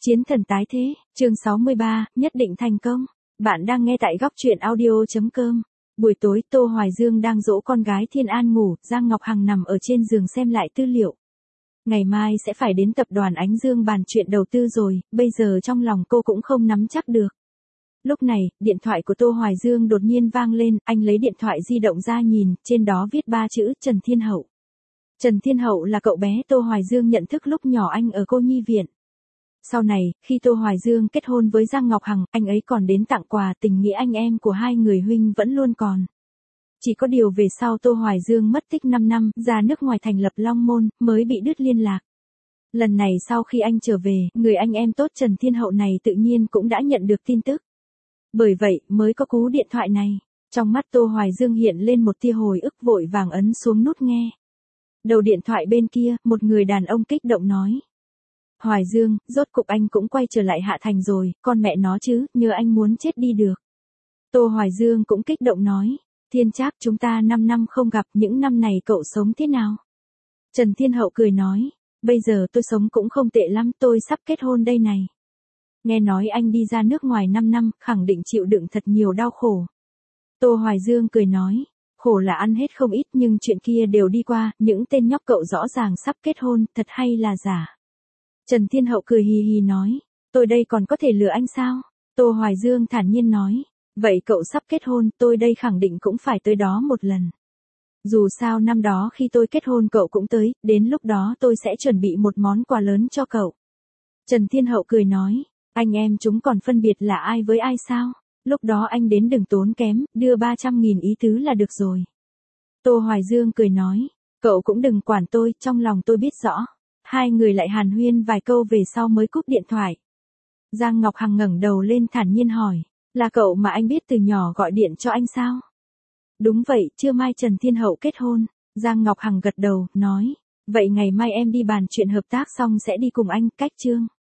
Chiến thần tái thế, chương 63, nhất định thành công. Bạn đang nghe tại góc truyện audio.com. Buổi tối Tô Hoài Dương đang dỗ con gái Thiên An ngủ, Giang Ngọc Hằng nằm ở trên giường xem lại tư liệu. Ngày mai sẽ phải đến tập đoàn Ánh Dương bàn chuyện đầu tư rồi, bây giờ trong lòng cô cũng không nắm chắc được. Lúc này, điện thoại của Tô Hoài Dương đột nhiên vang lên, anh lấy điện thoại di động ra nhìn, trên đó viết 3 chữ Trần Thiên Hậu. Trần Thiên Hậu là cậu bé Tô Hoài Dương nhận thức lúc nhỏ anh ở cô nhi viện. Sau này, khi Tô Hoài Dương kết hôn với Giang Ngọc Hằng, anh ấy còn đến tặng quà, tình nghĩa anh em của hai người huynh vẫn luôn còn. Chỉ có điều về sau Tô Hoài Dương mất tích 5 năm, ra nước ngoài thành lập Long Môn, mới bị đứt liên lạc. Lần này sau khi anh trở về, người anh em tốt Trần Thiên Hậu này tự nhiên cũng đã nhận được tin tức. Bởi vậy, mới có cú điện thoại này. Trong mắt Tô Hoài Dương hiện lên một tia hồi ức, vội vàng ấn xuống nút nghe. Đầu điện thoại bên kia, một người đàn ông kích động nói. Hoài Dương, rốt cục anh cũng quay trở lại Hạ Thành rồi, con mẹ nó chứ, nhớ anh muốn chết đi được. Tô Hoài Dương cũng kích động nói, Thiên Trác, chúng ta 5 năm không gặp, những năm này cậu sống thế nào? Trần Thiên Hậu cười nói, bây giờ tôi sống cũng không tệ lắm, tôi sắp kết hôn đây này. Nghe nói anh đi ra nước ngoài 5 năm, khẳng định chịu đựng thật nhiều đau khổ. Tô Hoài Dương cười nói, khổ là ăn hết không ít nhưng chuyện kia đều đi qua, những tên nhóc cậu rõ ràng sắp kết hôn, thật hay là giả? Trần Thiên Hậu cười hì hì nói, tôi đây còn có thể lừa anh sao? Tô Hoài Dương thản nhiên nói, vậy cậu sắp kết hôn, tôi đây khẳng định cũng phải tới đó một lần. Dù sao năm đó khi tôi kết hôn cậu cũng tới, đến lúc đó tôi sẽ chuẩn bị một món quà lớn cho cậu. Trần Thiên Hậu cười nói, anh em chúng còn phân biệt là ai với ai sao? Lúc đó anh đến đừng tốn kém, đưa 300.000 ý tứ là được rồi. Tô Hoài Dương cười nói, cậu cũng đừng quản tôi, trong lòng tôi biết rõ. Hai người lại hàn huyên vài câu về sau mới cúp điện thoại. Giang Ngọc Hằng ngẩng đầu lên thản nhiên hỏi, là cậu mà anh biết từ nhỏ gọi điện cho anh sao? Đúng vậy, trưa mai Trần Thiên Hậu kết hôn. Giang Ngọc Hằng gật đầu, nói, vậy ngày mai em đi bàn chuyện hợp tác xong sẽ đi cùng anh, cách chương.